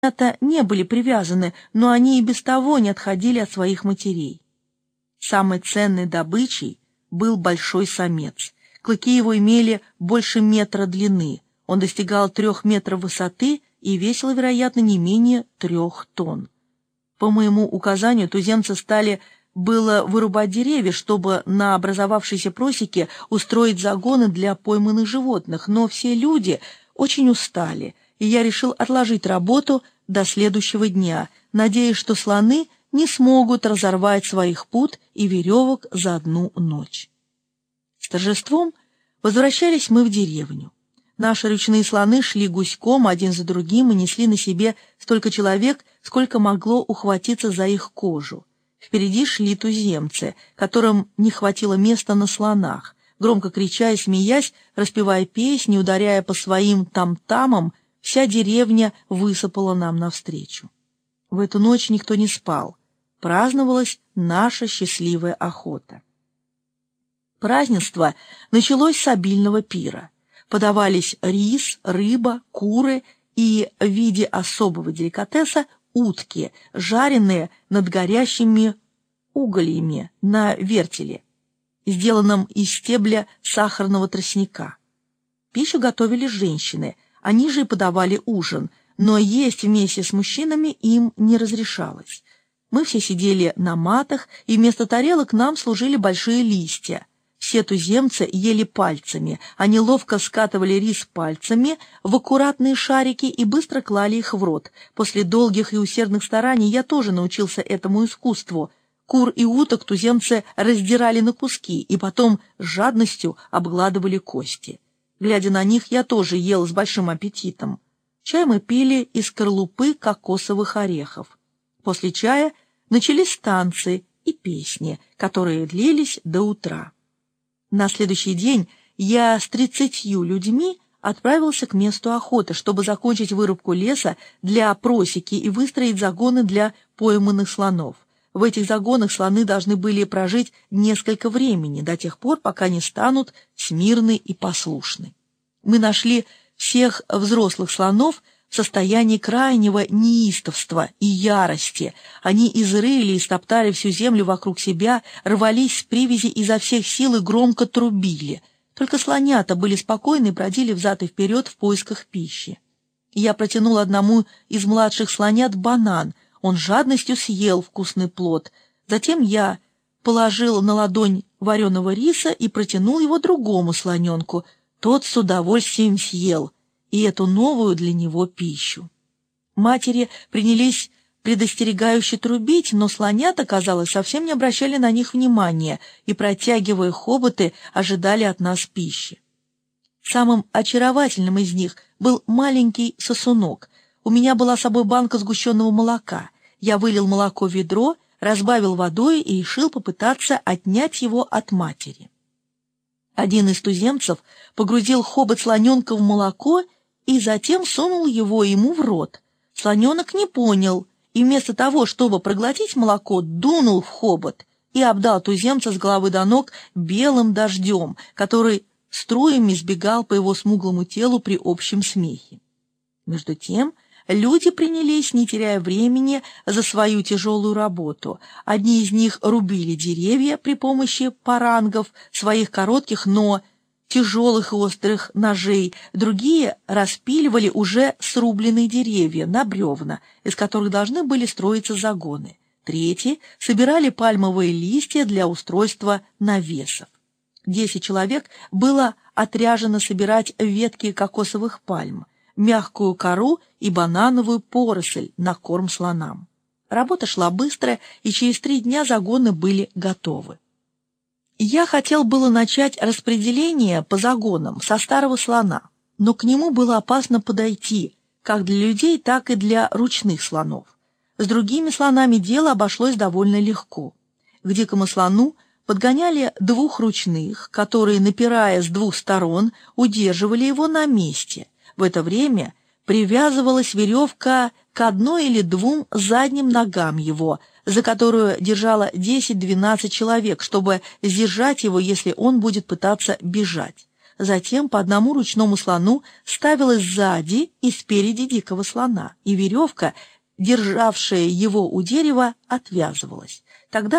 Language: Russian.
слонята не были привязаны, но они и без того не отходили от своих матерей. Самой ценной добычей был большой самец. Клыки его имели больше метра длины. Он достигал 3 метров высоты и весил, вероятно, не менее 3 тонн. По моему указанию туземцы стали было вырубать деревья, чтобы на образовавшейся просеке устроить загоны для пойманных животных, но все люди очень устали, и я решил отложить работу до следующего дня, надеясь, что слоны не смогут разорвать своих пут и веревок за одну ночь. С торжеством возвращались мы в деревню. Наши ручные слоны шли гуськом один за другим и несли на себе столько человек, сколько могло ухватиться за их кожу. Впереди шли туземцы, которым не хватило места на слонах. Громко крича и смеясь, распевая песни, ударяя по своим там-тамам, вся деревня высыпала нам навстречу. В эту ночь никто не спал. Праздновалась наша счастливая охота. Празднество началось с обильного пира. Подавались рис, рыба, куры и в виде особого деликатеса утки, жареные над горящими угольями на вертеле, сделанном из стебля сахарного тростника. Пищу готовили женщины, они же и подавали ужин, но есть вместе с мужчинами им не разрешалось. Мы все сидели на матах, и вместо тарелок нам служили большие листья. Все туземцы ели пальцами, они ловко скатывали рис пальцами в аккуратные шарики и быстро клали их в рот. После долгих и усердных стараний я тоже научился этому искусству. Кур и уток туземцы раздирали на куски и потом с жадностью обгладывали кости. Глядя на них, я тоже ел с большим аппетитом. Чай мы пили из скорлупы кокосовых орехов. После чая начались танцы и песни, которые длились до утра. На следующий день я с 30 людьми отправился к месту охоты, чтобы закончить вырубку леса для просеки и выстроить загоны для пойманных слонов. В этих загонах слоны должны были прожить несколько времени, до тех пор, пока не станут смирны и послушны. Мы нашли всех взрослых слонов в состоянии крайнего неистовства и ярости. Они изрыли и стоптали всю землю вокруг себя, рвались с привязи изо всех сил и громко трубили. Только слонята были спокойны и бродили взад и вперед в поисках пищи. Я протянул одному из младших слонят банан. Он с жадностью съел вкусный плод. Затем я положил на ладонь вареного риса и протянул его другому слоненку. Тот с удовольствием съел и эту новую для него пищу. Матери принялись предостерегающе трубить, но слонята, казалось, совсем не обращали на них внимания и, протягивая хоботы, ожидали от нас пищи. Самым очаровательным из них был маленький сосунок. У меня была с собой банка сгущенного молока. Я вылил молоко в ведро, разбавил водой и решил попытаться отнять его от матери. Один из туземцев погрузил хобот слоненка в молоко и затем сунул его ему в рот. Слоненок не понял и вместо того, чтобы проглотить молоко, дунул в хобот и обдал туземца с головы до ног белым дождем, который струями сбегал по его смуглому телу при общем смехе. Между тем люди принялись, не теряя времени, за свою тяжелую работу. Одни из них рубили деревья при помощи парангов, своих коротких, но тяжелых и острых ножей, другие распиливали уже срубленные деревья на бревна, из которых должны были строиться загоны. Третьи собирали пальмовые листья для устройства навесов. 10 человек было отряжено собирать ветки кокосовых пальм, мягкую кору и банановую поросль на корм слонам. Работа шла быстро, и через 3 дня загоны были готовы. Я хотел было начать распределение по загонам со старого слона, но к нему было опасно подойти, как для людей, так и для ручных слонов. С другими слонами дело обошлось довольно легко. К дикому слону подгоняли 2 ручных, которые, напирая с 2 сторон, удерживали его на месте. В это время привязывалась веревка к 1 или 2 задним ногам его, за которую держало 10-12 человек, чтобы сдержать его, если он будет пытаться бежать. Затем по одному ручному слону ставилось сзади и спереди дикого слона, и веревка, державшая его у дерева, отвязывалась. Тогда